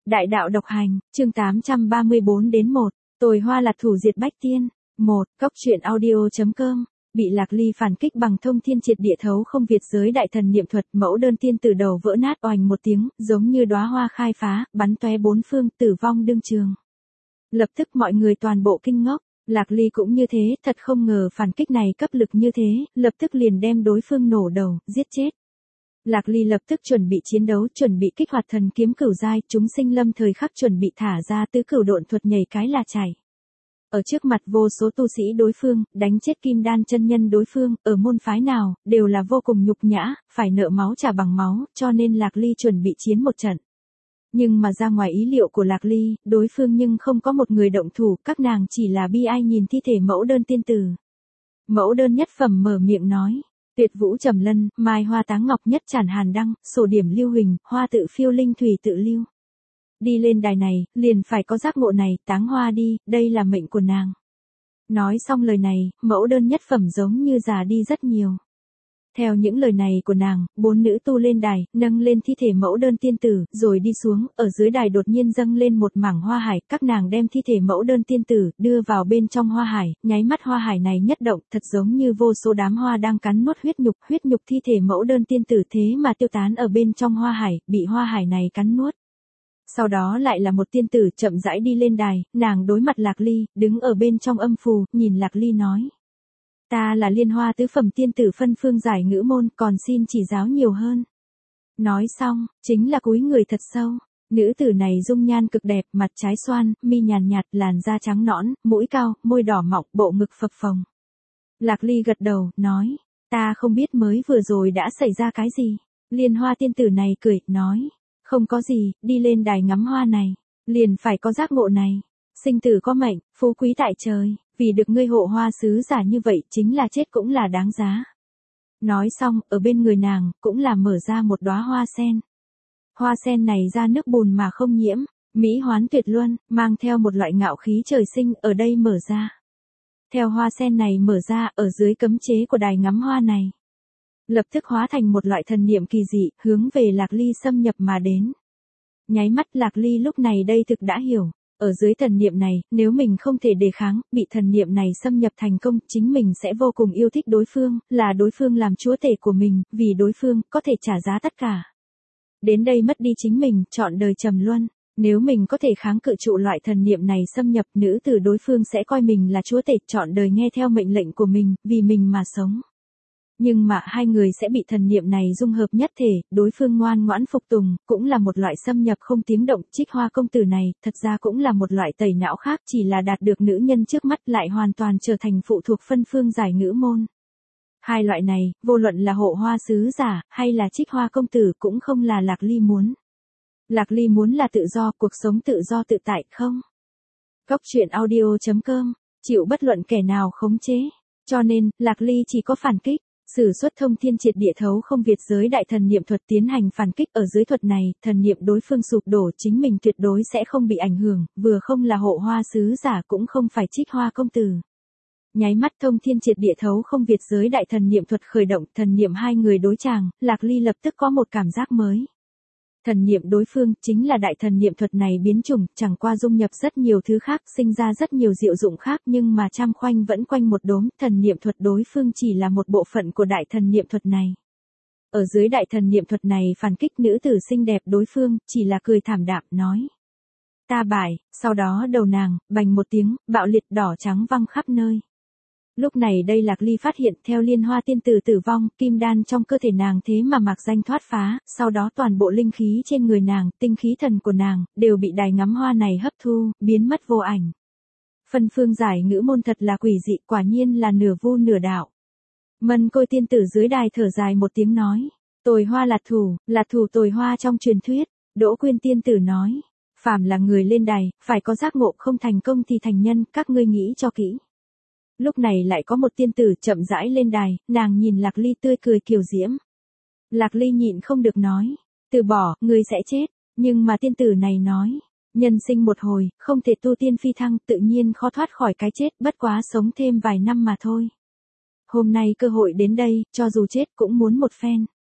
Đại đạo độc hành, chương 834 đến 1. Tồi hoa lạc thủ diệt bách tiên. 1. Cốc truyện audio.com. Bị Lạc Ly phản kích bằng thông thiên triệt địa thấu không việt giới đại thần niệm thuật, mẫu đơn tiên từ đầu vỡ nát oành một tiếng, giống như đóa hoa khai phá, bắn tóe bốn phương, tử vong đương trường. Lập tức mọi người toàn bộ kinh ngốc. Lạc Ly cũng như thế, thật không ngờ phản kích này cấp lực như thế, lập tức liền đem đối phương nổ đầu, giết chết. Lạc Ly lập tức chuẩn bị chiến đấu, chuẩn bị kích hoạt thần kiếm cửu giai, chúng sinh lâm thời khắc chuẩn bị thả ra tứ cửu độn thuật nhảy cái là chảy. Ở trước mặt vô số tu sĩ đối phương, đánh chết Kim Đan chân nhân đối phương, ở môn phái nào, đều là vô cùng nhục nhã, phải nợ máu trả bằng máu, cho nên Lạc Ly chuẩn bị chiến một trận. Nhưng mà ra ngoài ý liệu của Lạc Ly, đối phương nhưng không có một người động thủ, các nàng chỉ là bi ai nhìn thi thể mẫu đơn tiên tử. Mẫu đơn nhất phẩm mở miệng nói. Tuyệt vũ trầm lân, mai hoa táng ngọc nhất tràn hàn đăng, sổ điểm lưu huỳnh, hoa tự phiêu linh thủy tự lưu. Đi lên đài này, liền phải có giác ngộ này, táng hoa đi, đây là mệnh của nàng. Nói xong lời này, mẫu đơn nhất phẩm giống như già đi rất nhiều. Theo những lời này của nàng, bốn nữ tu lên đài, nâng lên thi thể mẫu đơn tiên tử, rồi đi xuống, ở dưới đài đột nhiên dâng lên một mảng hoa hải, các nàng đem thi thể mẫu đơn tiên tử, đưa vào bên trong hoa hải, nháy mắt hoa hải này nhất động, thật giống như vô số đám hoa đang cắn nuốt huyết nhục thi thể mẫu đơn tiên tử thế mà tiêu tán ở bên trong hoa hải, bị hoa hải này cắn nuốt. Sau đó lại là một tiên tử chậm rãi đi lên đài, nàng đối mặt Lạc Ly, đứng ở bên trong âm phù, nhìn Lạc Ly nói. Ta là Liên Hoa tứ phẩm tiên tử phân phương giải ngữ môn, còn xin chỉ giáo nhiều hơn. Nói xong, chính là cúi người thật sâu. Nữ tử này dung nhan cực đẹp, mặt trái xoan, mi nhàn nhạt, làn da trắng nõn, mũi cao, môi đỏ mọng, bộ ngực phập phồng. Lạc Ly gật đầu, nói, ta không biết mới vừa rồi đã xảy ra cái gì. Liên Hoa tiên tử này cười, nói, không có gì, đi lên đài ngắm hoa này, liền phải có giác ngộ này. Sinh tử có mệnh, phú quý tại trời, vì được ngươi hộ hoa sứ giả như vậy chính là chết cũng là đáng giá. Nói xong, ở bên người nàng, cũng là mở ra một đóa hoa sen. Hoa sen này ra nước bùn mà không nhiễm, mỹ hoán tuyệt luân, mang theo một loại ngạo khí trời sinh ở đây mở ra. Theo hoa sen này mở ra, ở dưới cấm chế của đài ngắm hoa này. Lập tức hóa thành một loại thần niệm kỳ dị, hướng về Lạc Ly xâm nhập mà đến. Nháy mắt Lạc Ly lúc này đây thực đã hiểu. Ở dưới thần niệm này, nếu mình không thể đề kháng, bị thần niệm này xâm nhập thành công, chính mình sẽ vô cùng yêu thích đối phương, là đối phương làm chúa tể của mình, vì đối phương, có thể trả giá tất cả. Đến đây mất đi chính mình, chọn đời trầm luân. Nếu mình có thể kháng cự trụ loại thần niệm này xâm nhập, nữ tử đối phương sẽ coi mình là chúa tể, chọn đời nghe theo mệnh lệnh của mình, vì mình mà sống. Nhưng mà hai người sẽ bị thần niệm này dung hợp nhất thể, đối phương ngoan ngoãn phục tùng, cũng là một loại xâm nhập không tiếng động. Trích Hoa công tử này, thật ra cũng là một loại tẩy não khác, chỉ là đạt được nữ nhân trước mắt lại hoàn toàn trở thành phụ thuộc phân phương giải ngữ môn. Hai loại này, vô luận là hộ hoa sứ giả, hay là Trích Hoa công tử cũng không là Lạc Ly muốn. Lạc Ly muốn là tự do, cuộc sống tự do tự tại không? Cốc truyện audio.com, chịu bất luận kẻ nào khống chế. Cho nên, Lạc Ly chỉ có phản kích. Sử xuất thông thiên triệt địa thấu không việt giới đại thần niệm thuật tiến hành phản kích. Ở dưới thuật này, thần niệm đối phương sụp đổ, chính mình tuyệt đối sẽ không bị ảnh hưởng, vừa không là hộ hoa sứ giả cũng không phải Trích Hoa công tử. Nháy mắt thông thiên triệt địa thấu không việt giới đại thần niệm thuật khởi động, thần niệm hai người đối chàng, Lạc Ly lập tức có một cảm giác mới. Thần niệm đối phương, chính là đại thần niệm thuật này biến chủng, chẳng qua dung nhập rất nhiều thứ khác, sinh ra rất nhiều diệu dụng khác, nhưng mà trăm khoanh vẫn quanh một đốm, thần niệm thuật đối phương chỉ là một bộ phận của đại thần niệm thuật này. Ở dưới đại thần niệm thuật này phản kích, nữ tử xinh đẹp đối phương, chỉ là cười thảm đạm, nói. Ta bại, sau đó đầu nàng, bành một tiếng, bạo liệt đỏ trắng văng khắp nơi. Lúc này đây Lạc Ly phát hiện theo Liên Hoa tiên tử tử vong, kim đan trong cơ thể nàng thế mà mạc danh thoát phá, sau đó toàn bộ linh khí trên người nàng, tinh khí thần của nàng, đều bị đài ngắm hoa này hấp thu, biến mất vô ảnh. Phân phương giải ngữ môn thật là quỷ dị, quả nhiên là nửa vu nửa đạo. Mân Côi tiên tử dưới đài thở dài một tiếng nói, tồi hoa là thủ tồi hoa trong truyền thuyết. Đỗ Quyên tiên tử nói, phàm là người lên đài, phải có giác ngộ, không thành công thì thành nhân, các ngươi nghĩ cho kỹ. Lúc này lại có một tiên tử chậm rãi lên đài, nàng nhìn Lạc Ly tươi cười kiều diễm. Lạc Ly nhịn không được nói, từ bỏ, ngươi sẽ chết, nhưng mà tiên tử này nói, nhân sinh một hồi, không thể tu tiên phi thăng, tự nhiên khó thoát khỏi cái chết, bất quá sống thêm vài năm mà thôi. Hôm nay cơ hội đến đây, cho dù chết cũng muốn một phen.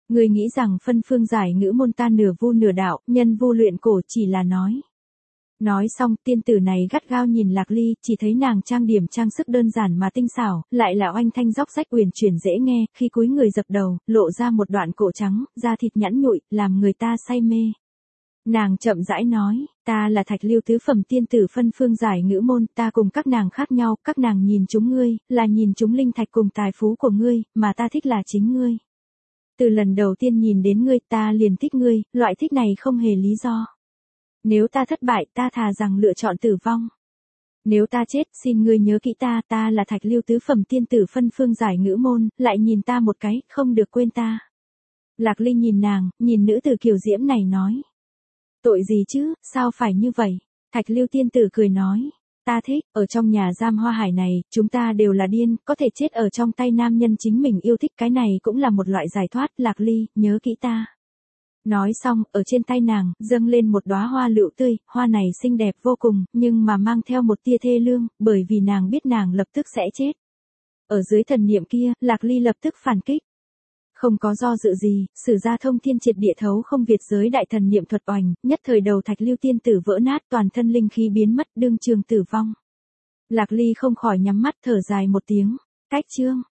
Ngươi nghĩ rằng phân phương giải ngữ môn ta nửa vu nửa đạo, nhân vu luyện cổ chỉ là nói. Nói xong, tiên tử này gắt gao nhìn Lạc Ly, chỉ thấy nàng trang điểm trang sức đơn giản mà tinh xảo, lại là oanh thanh róc rách uyển chuyển dễ nghe, khi cúi người dập đầu, lộ ra một đoạn cổ trắng, da thịt nhẵn nhụi, làm người ta say mê. Nàng chậm rãi nói, ta là Thạch Lưu tứ phẩm tiên tử phân phương giải ngữ môn, ta cùng các nàng khác nhau, các nàng nhìn chúng ngươi, là nhìn chúng linh thạch cùng tài phú của ngươi, mà ta thích là chính ngươi. Từ lần đầu tiên nhìn đến ngươi ta liền thích ngươi, loại thích này không hề lý do. Nếu ta thất bại ta thà rằng lựa chọn tử vong. Nếu ta chết xin ngươi nhớ kỹ ta là Thạch Lưu tứ phẩm tiên tử phân phương giải ngữ môn, lại nhìn ta một cái, không được quên ta. Lạc Ly nhìn nàng, nhìn nữ tử kiều diễm này nói. Tội gì chứ, sao phải như vậy? Thạch Lưu tiên tử cười nói. Ta thích, ở trong nhà giam Hoa Hải này, chúng ta đều là điên, có thể chết ở trong tay nam nhân chính mình yêu thích, cái này cũng là một loại giải thoát. Lạc Ly, nhớ kỹ ta. Nói xong, ở trên tay nàng, dâng lên một đóa hoa lựu tươi, hoa này xinh đẹp vô cùng, nhưng mà mang theo một tia thê lương, bởi vì nàng biết nàng lập tức sẽ chết. Ở dưới thần niệm kia, Lạc Ly lập tức phản kích. Không có do dự gì, sử ra thông thiên triệt địa thấu không việt giới đại thần niệm thuật oành, nhất thời đầu Thạch Lưu tiên tử vỡ nát, toàn thân linh khí biến mất, đương trường tử vong. Lạc Ly không khỏi nhắm mắt thở dài một tiếng, cách chương.